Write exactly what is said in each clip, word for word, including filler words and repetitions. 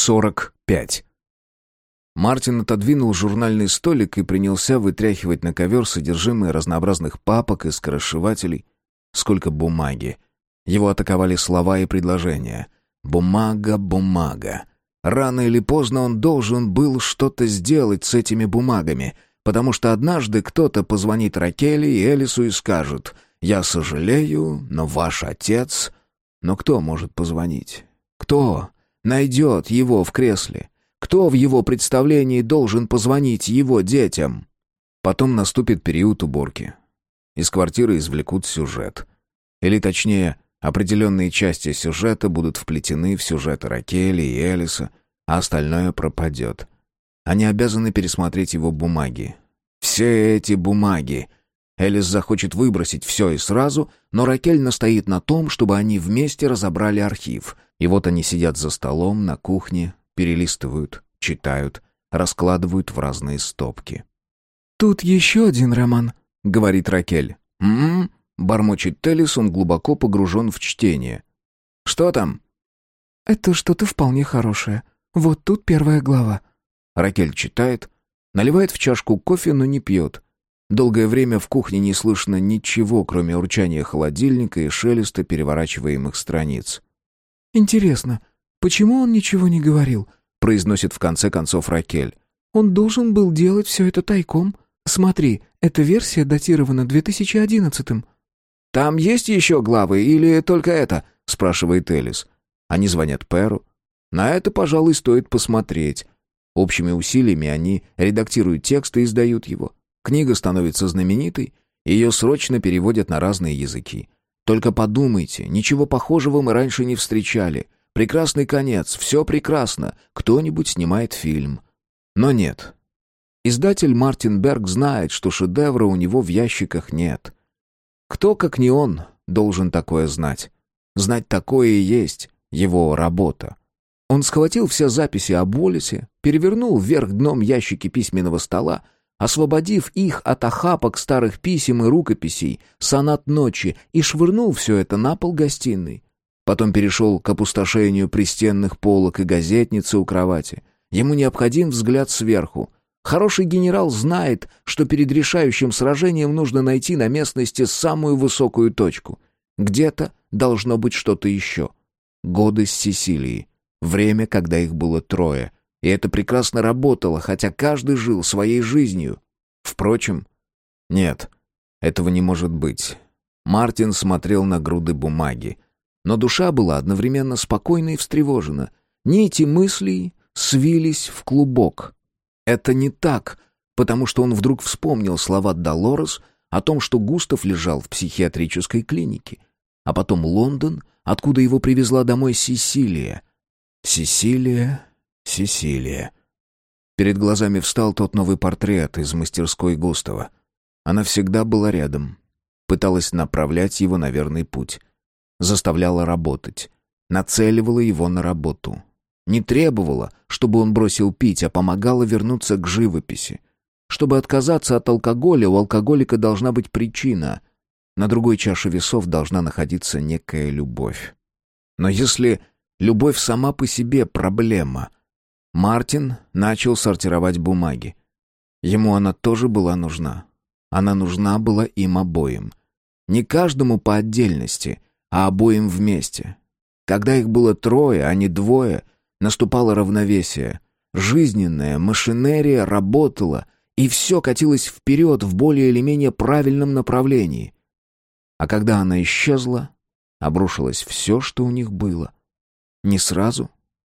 сорок пять. Мартин отодвинул журнальный столик и принялся вытряхивать на ковер содержимое разнообразных папок и скоросшивателей. Сколько бумаги. Его атаковали слова и предложения. Бумага, бумага. Рано или поздно он должен был что-то сделать с этими бумагами, потому что однажды кто-то позвонит Ракели и Элису и скажет: «Я сожалею, но ваш отец...» Но кто может позвонить? Кто найдет его в кресле? Кто в его представлении должен позвонить его детям? Потом наступит период уборки. Из квартиры извлекут сюжет. Или точнее, определенные части сюжета будут вплетены в сюжеты Ракели и Элиса, а остальное пропадет. Они обязаны пересмотреть его бумаги. Все эти бумаги. Элис захочет выбросить все и сразу, но Ракель настоит на том, чтобы они вместе разобрали архив. И вот они сидят за столом на кухне, перелистывают, читают, раскладывают в разные стопки. «Тут еще один роман», — говорит Ракель. «М-м-м», бормочет Элис, он глубоко погружен в чтение. «Что там?» «Это что-то вполне хорошее. Вот тут первая глава». Ракель читает, наливает в чашку кофе, но не пьет. Долгое время в кухне не слышно ничего, кроме урчания холодильника и шелеста переворачиваемых страниц. «Интересно, почему он ничего не говорил?» — произносит в конце концов Ракель. «Он должен был делать все это тайком. Смотри, эта версия датирована две тысячи одиннадцатым». «Там есть еще главы или только это?» — спрашивает Элис. Они звонят Перу. На это, пожалуй, стоит посмотреть. Общими усилиями они редактируют текст и издают его. Книга становится знаменитой, ее срочно переводят на разные языки. Только подумайте, ничего похожего мы раньше не встречали. Прекрасный конец, все прекрасно, кто-нибудь снимает фильм. Но нет. Издатель Мартин Берг знает, что шедевра у него в ящиках нет. Кто, как не он, должен такое знать? Знать такое и есть его работа. Он схватил все записи об Уоллесе, перевернул вверх дном ящики письменного стола, освободив их от охапок старых писем и рукописей, сонат ночи, и швырнул все это на пол гостиной. Потом перешел к опустошению пристенных полок и газетницы у кровати. Ему необходим взгляд сверху. Хороший генерал знает, что перед решающим сражением нужно найти на местности самую высокую точку. Где-то должно быть что-то еще. Годы с Сесилией. Время, когда их было трое. И это прекрасно работало, хотя каждый жил своей жизнью. Впрочем, нет, этого не может быть. Мартин смотрел на груды бумаги. Но душа была одновременно спокойна и встревожена. Нити мыслей свились в клубок. Это не так, потому что он вдруг вспомнил слова Долорес о том, что Густав лежал в психиатрической клинике. А потом Лондон, откуда его привезла домой Сесилия. Сесилия... Сесилия. Перед глазами встал тот новый портрет из мастерской Густава. Она всегда была рядом. Пыталась направлять его на верный путь. Заставляла работать. Нацеливала его на работу. Не требовала, чтобы он бросил пить, а помогала вернуться к живописи. Чтобы отказаться от алкоголя, у алкоголика должна быть причина. На другой чаше весов должна находиться некая любовь. Но если любовь сама по себе проблема... Мартин начал сортировать бумаги. Ему она тоже была нужна. Она нужна была им обоим. Не каждому по отдельности, а обоим вместе. Когда их было трое, а не двое, наступало равновесие. Жизненная машинерия работала, и все катилось вперед в более или менее правильном направлении. А когда она исчезла, обрушилось все, что у них было. Не сразу,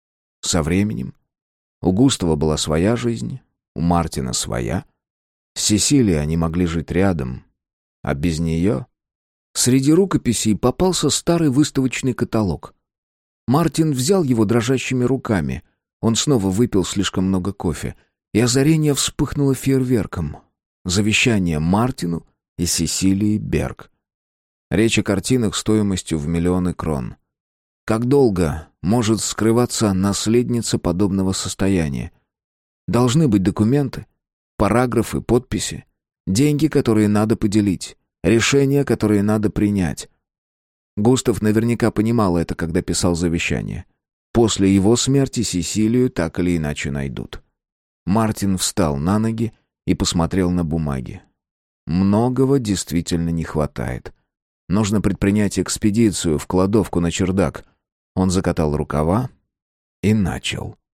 со временем. У Густава была своя жизнь, у Мартина своя. С Сесилией они могли жить рядом, а без нее... Среди рукописей попался старый выставочный каталог. Мартин взял его дрожащими руками. Он снова выпил слишком много кофе, и озарение вспыхнуло фейерверком. Завещание Мартину и Сесилии Берг. Речь о картинах стоимостью в миллионы крон. Как долго может скрываться наследница подобного состояния? Должны быть документы, параграфы, подписи, деньги, которые надо поделить, решения, которые надо принять. Густав наверняка понимал это, когда писал завещание. После его смерти Сесилию так или иначе найдут. Мартин встал на ноги и посмотрел на бумаги. Многого действительно не хватает. Нужно предпринять экспедицию в кладовку на чердак. Он закатал рукава и начал.